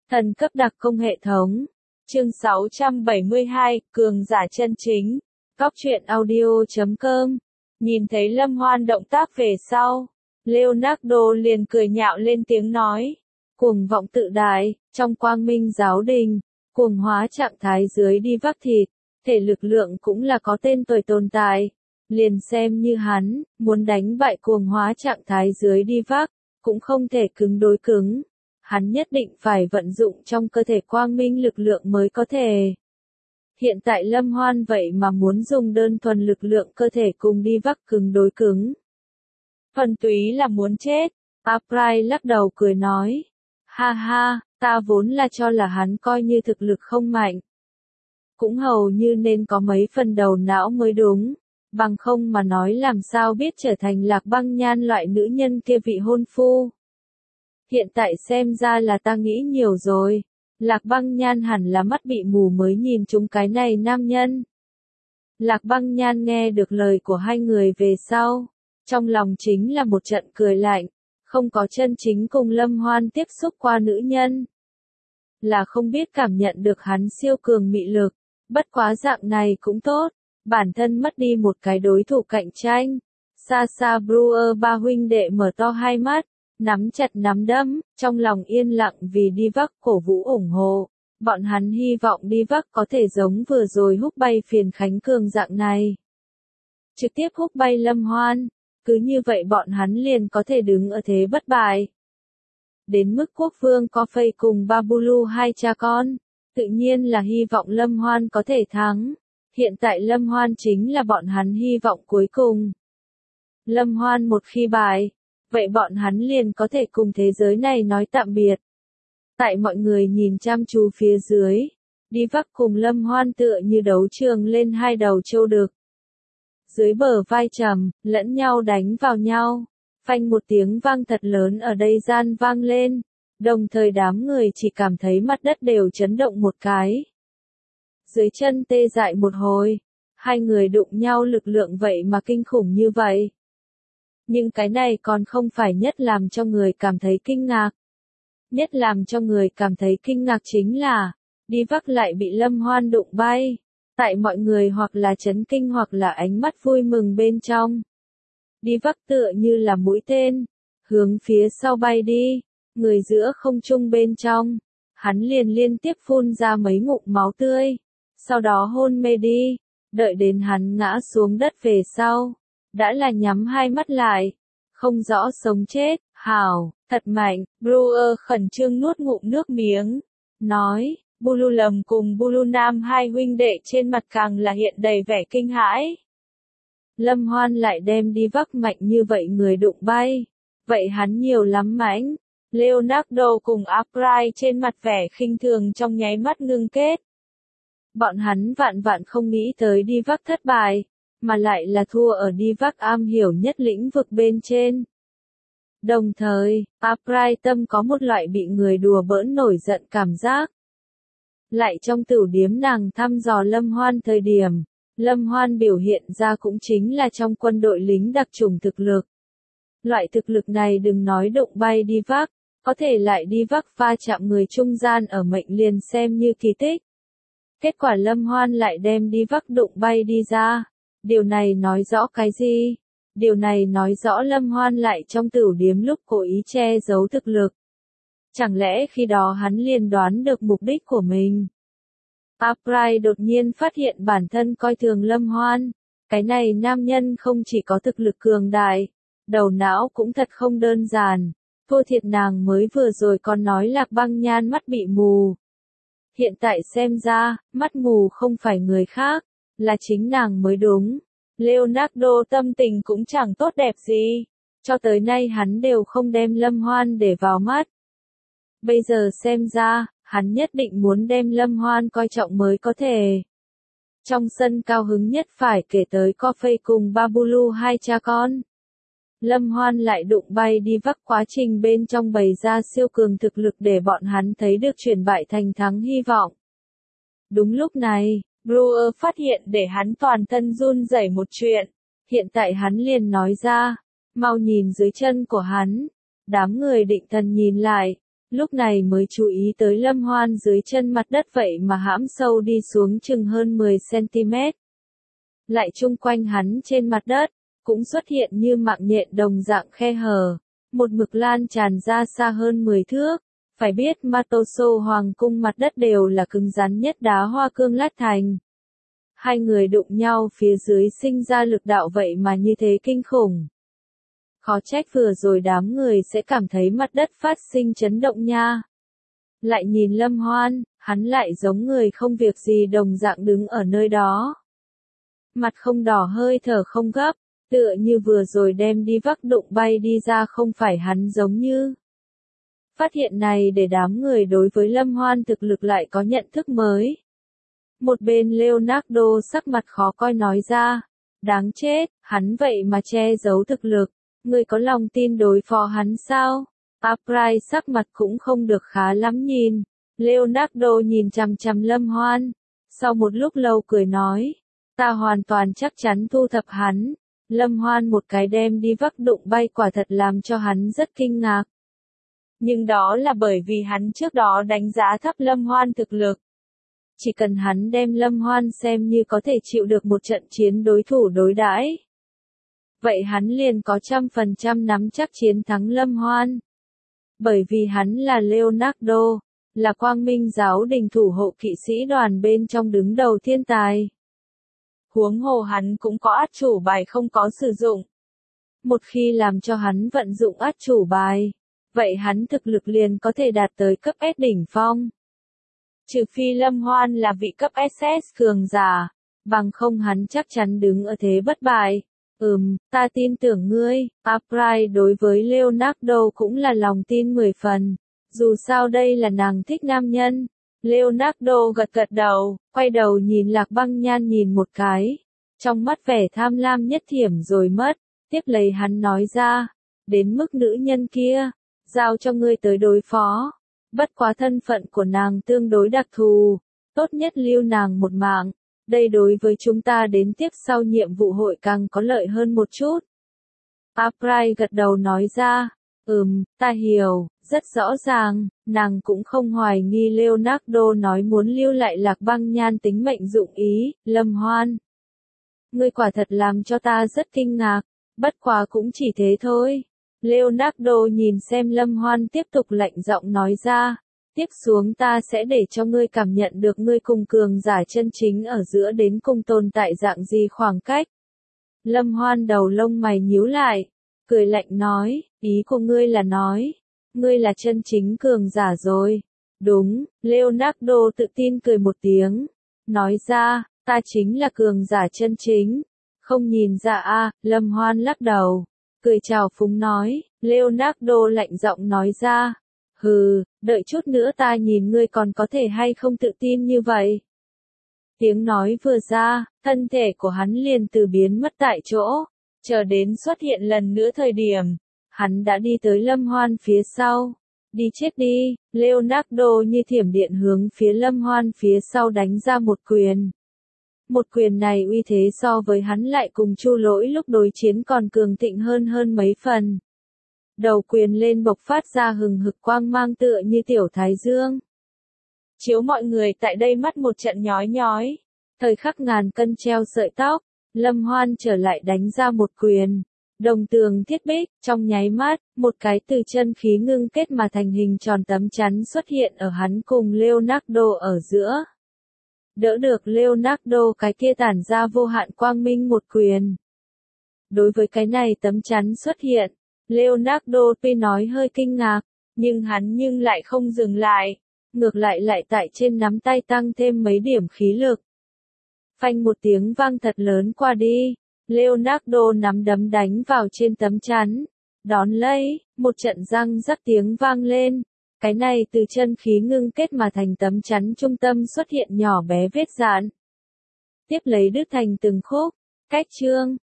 Thần cấp đặc công hệ thống. Chương 672, Cường giả chân chính. Góc truyện audio.com. Nhìn thấy Lâm Hoan động tác về sau, Leonardo liền cười nhạo lên tiếng nói. Cuồng vọng tự đại, trong quang minh giáo đình, cuồng hóa trạng thái dưới đi vác thịt, thể lực lượng cũng là có tên tuổi tồn tại. Liền xem như hắn, muốn đánh bại cuồng hóa trạng thái dưới đi vác, cũng không thể cứng đối cứng. Hắn nhất định phải vận dụng trong cơ thể quang minh lực lượng mới có thể. Hiện tại Lâm Hoan vậy mà muốn dùng đơn thuần lực lượng cơ thể cùng đi vác cứng đối cứng. Thuần túy là muốn chết. April lắc đầu cười nói. Ha ha, ta vốn là cho là hắn coi như thực lực không mạnh. Cũng hầu như nên có mấy phần đầu não mới đúng. Bằng không mà nói làm sao biết trở thành Lạc Băng Nhan loại nữ nhân kia vị hôn phu. Hiện tại xem ra là ta nghĩ nhiều rồi. Lạc Băng Nhan hẳn là mắt bị mù mới nhìn chúng cái này nam nhân. Lạc Băng Nhan nghe được lời của hai người về sau. Trong lòng chính là một trận cười lạnh. Không có chân chính cùng Lâm Hoan tiếp xúc qua nữ nhân. Là không biết cảm nhận được hắn siêu cường mị lực. Bất quá dạng này cũng tốt. Bản thân mất đi một cái đối thủ cạnh tranh. Sasha Brewer ba huynh đệ mở to hai mắt. Nắm chặt nắm đấm, trong lòng yên lặng vì đi vác cổ vũ ủng hộ. Bọn hắn hy vọng đi vác có thể giống vừa rồi húc bay Phiền Khánh Cường dạng này. Trực tiếp húc bay Lâm Hoan. Cứ như vậy bọn hắn liền có thể đứng ở thế bất bại. Đến mức quốc vương có phây cùng Babulu hai cha con. Tự nhiên là hy vọng Lâm Hoan có thể thắng. Hiện tại Lâm Hoan chính là bọn hắn hy vọng cuối cùng. Lâm Hoan một khi bại. Vậy bọn hắn liền có thể cùng thế giới này nói tạm biệt. Tại mọi người nhìn chăm chú phía dưới, đi vác cùng Lâm Hoan tựa như đấu trường lên hai đầu trâu đực. Dưới bờ vai trầm, lẫn nhau đánh vào nhau. Phanh một tiếng vang thật lớn ở đây gian vang lên. Đồng thời đám người chỉ cảm thấy mặt đất đều chấn động một cái. Dưới chân tê dại một hồi. Hai người đụng nhau lực lượng vậy mà kinh khủng như vậy. Nhưng cái này còn không phải nhất làm cho người cảm thấy kinh ngạc. Nhất làm cho người cảm thấy kinh ngạc chính là, đi vác lại bị Lâm Hoan đụng bay. Tại mọi người hoặc là chấn kinh hoặc là ánh mắt vui mừng bên trong. Đi vác tựa như là mũi tên, hướng phía sau bay đi, người giữa không trung bên trong. Hắn liền liên tiếp phun ra mấy ngụm máu tươi, sau đó hôn mê đi, đợi đến hắn ngã xuống đất về sau. Đã là nhắm hai mắt lại, không rõ sống chết, hào, thật mạnh. Brewer khẩn trương nuốt ngụm nước miếng, nói, Bulu Lầm cùng Bulu Nam hai huynh đệ trên mặt càng là hiện đầy vẻ kinh hãi. Lâm Hoan lại đem đi vác mạnh như vậy người đụng bay, vậy hắn nhiều lắm mãnh. Leonardo cùng April trên mặt vẻ khinh thường trong nháy mắt ngưng kết. Bọn hắn vạn vạn không nghĩ tới đi vác thất bại. Mà lại là thua ở đi vác am hiểu nhất lĩnh vực bên trên. Đồng thời, April tâm có một loại bị người đùa bỡn nổi giận cảm giác. Lại trong tửu điếm nàng thăm dò Lâm Hoan thời điểm, Lâm Hoan biểu hiện ra cũng chính là trong quân đội lính đặc chủng thực lực. Loại thực lực này đừng nói đụng bay đi vác, có thể lại đi vác va chạm người trung gian ở mệnh liền xem như kỳ tích. Kết quả Lâm Hoan lại đem đi vác đụng bay đi ra. Điều này nói rõ cái gì? Điều này nói rõ Lâm Hoan lại trong tửu điếm lúc cố ý che giấu thực lực. Chẳng lẽ khi đó hắn liền đoán được mục đích của mình? April đột nhiên phát hiện bản thân coi thường Lâm Hoan. Cái này nam nhân không chỉ có thực lực cường đại, đầu não cũng thật không đơn giản. Thua thiệt nàng mới vừa rồi còn nói Lạc Băng Nhan mắt bị mù. Hiện tại xem ra, mắt mù không phải người khác. Là chính nàng mới đúng. Leonardo tâm tình cũng chẳng tốt đẹp gì. Cho tới nay hắn đều không đem Lâm Hoan để vào mắt. Bây giờ xem ra, hắn nhất định muốn đem Lâm Hoan coi trọng mới có thể. Trong sân cao hứng nhất phải kể tới Coffee cùng Babulu hai cha con. Lâm Hoan lại đụng bay đi vác quá trình bên trong bày ra siêu cường thực lực để bọn hắn thấy được chuyển bại thành thắng hy vọng. Đúng lúc này, Brewer phát hiện để hắn toàn thân run rẩy một chuyện. Hiện tại hắn liền nói ra, mau nhìn dưới chân của hắn. Đám người định thần nhìn lại, Lúc này mới chú ý tới Lâm Hoan dưới chân mặt đất vậy mà hãm sâu đi xuống chừng hơn 10 cm. Lại chung quanh hắn trên mặt đất, cũng xuất hiện như mạng nhện đồng dạng khe hở, một mực lan tràn ra xa hơn 10 thước. Phải biết Matoso Hoàng cung mặt đất đều là cứng rắn nhất đá hoa cương lát thành. Hai người đụng nhau phía dưới sinh ra lực đạo vậy mà như thế kinh khủng. Khó trách vừa rồi đám người sẽ cảm thấy mặt đất phát sinh chấn động nha. Lại nhìn Lâm Hoan, hắn lại giống người không việc gì đồng dạng đứng ở nơi đó. Mặt không đỏ hơi thở không gấp, tựa như vừa rồi đem đi vác đụng bay đi ra không phải hắn giống như. Phát hiện này để đám người đối với Lâm Hoan thực lực lại có nhận thức mới. Một bên Leonardo sắc mặt khó coi nói ra, đáng chết, hắn vậy mà che giấu thực lực, ngươi có lòng tin đối phó hắn sao? Upright sắc mặt cũng không được khá lắm nhìn, Leonardo nhìn chằm chằm Lâm Hoan, sau một lúc lâu cười nói, ta hoàn toàn chắc chắn thu thập hắn. Lâm Hoan một cái đem đi vác đụng bay quả thật làm cho hắn rất kinh ngạc. Nhưng đó là bởi vì hắn trước đó đánh giá thấp Lâm Hoan thực lực. Chỉ cần hắn đem Lâm Hoan xem như có thể chịu được một trận chiến đối thủ đối đãi, vậy hắn liền có 100% nắm chắc chiến thắng Lâm Hoan. Bởi vì hắn là Leonardo, là Quang Minh giáo đình thủ hộ kỵ sĩ đoàn bên trong đứng đầu thiên tài. Huống hồ hắn cũng có át chủ bài không có sử dụng. Một khi làm cho hắn vận dụng át chủ bài, vậy hắn thực lực liền có thể đạt tới cấp S đỉnh phong. Trừ phi Lâm Hoan là vị cấp SS cường giả, bằng không hắn chắc chắn đứng ở thế bất bại. Ta tin tưởng ngươi. Upright đối với Leonardo cũng là lòng tin 10 phần. Dù sao đây là nàng thích nam nhân. Leonardo gật gật đầu, quay đầu nhìn Lạc Băng Nhan nhìn một cái. Trong mắt vẻ tham lam nhất thiểm rồi mất. Tiếp lấy hắn nói ra, đến mức nữ nhân kia, giao cho ngươi tới đối phó. Bất quá thân phận của nàng tương đối đặc thù, tốt nhất lưu nàng một mạng. Đây đối với chúng ta đến tiếp sau nhiệm vụ hội càng có lợi hơn một chút. Upright gật đầu nói ra, ta hiểu, rất rõ ràng, nàng cũng không hoài nghi Leonardo nói muốn lưu lại Lạc Băng Nhan tính mệnh dụng ý. Lâm Hoan, ngươi quả thật làm cho ta rất kinh ngạc, bất quá cũng chỉ thế thôi. Leonardo nhìn xem Lâm Hoan tiếp tục lạnh giọng nói ra, tiếp xuống ta sẽ để cho ngươi cảm nhận được ngươi cùng cường giả chân chính ở giữa đến cùng tồn tại dạng gì khoảng cách. Lâm Hoan đầu lông mày nhíu lại, cười lạnh nói, ý của ngươi là nói, ngươi là chân chính cường giả rồi. Đúng, Leonardo tự tin cười một tiếng, nói ra, ta chính là cường giả chân chính. Không nhìn ra a. Lâm Hoan lắc đầu, cười chào phúng nói, Leonardo lạnh giọng nói ra, hừ, đợi chút nữa ta nhìn ngươi còn có thể hay không tự tin như vậy. Tiếng nói vừa ra, thân thể của hắn liền từ biến mất tại chỗ, chờ đến xuất hiện lần nữa thời điểm, hắn đã đi tới Lâm Hoan phía sau. Đi chết đi, Leonardo như thiểm điện hướng phía Lâm Hoan phía sau đánh ra một quyền. Một quyền này uy thế so với hắn lại cùng Chu Lỗi lúc đối chiến còn cường thịnh hơn mấy phần. Đầu quyền lên bộc phát ra hừng hực quang mang tựa như tiểu thái dương. Chiếu mọi người tại đây mắt một trận nhói nhói. Thời khắc ngàn cân treo sợi tóc, Lâm Hoan trở lại đánh ra một quyền. Đồng tường thiết bích, trong nháy mắt, một cái từ chân khí ngưng kết mà thành hình tròn tấm chắn xuất hiện ở hắn cùng Leonardo ở giữa. Đỡ được Leonardo cái kia tản ra vô hạn quang minh một quyền. Đối với cái này tấm chắn xuất hiện, Leonardo tuy nói hơi kinh ngạc, nhưng hắn lại không dừng lại, ngược lại tại trên nắm tay tăng thêm mấy điểm khí lực. Phanh một tiếng vang thật lớn qua đi, Leonardo nắm đấm đánh vào trên tấm chắn, đón lấy, một trận răng rắc tiếng vang lên. Cái này từ chân khí ngưng kết mà thành tấm chắn trung tâm xuất hiện nhỏ bé vết rạn. Tiếp lấy đứt thành từng khúc, cách chương.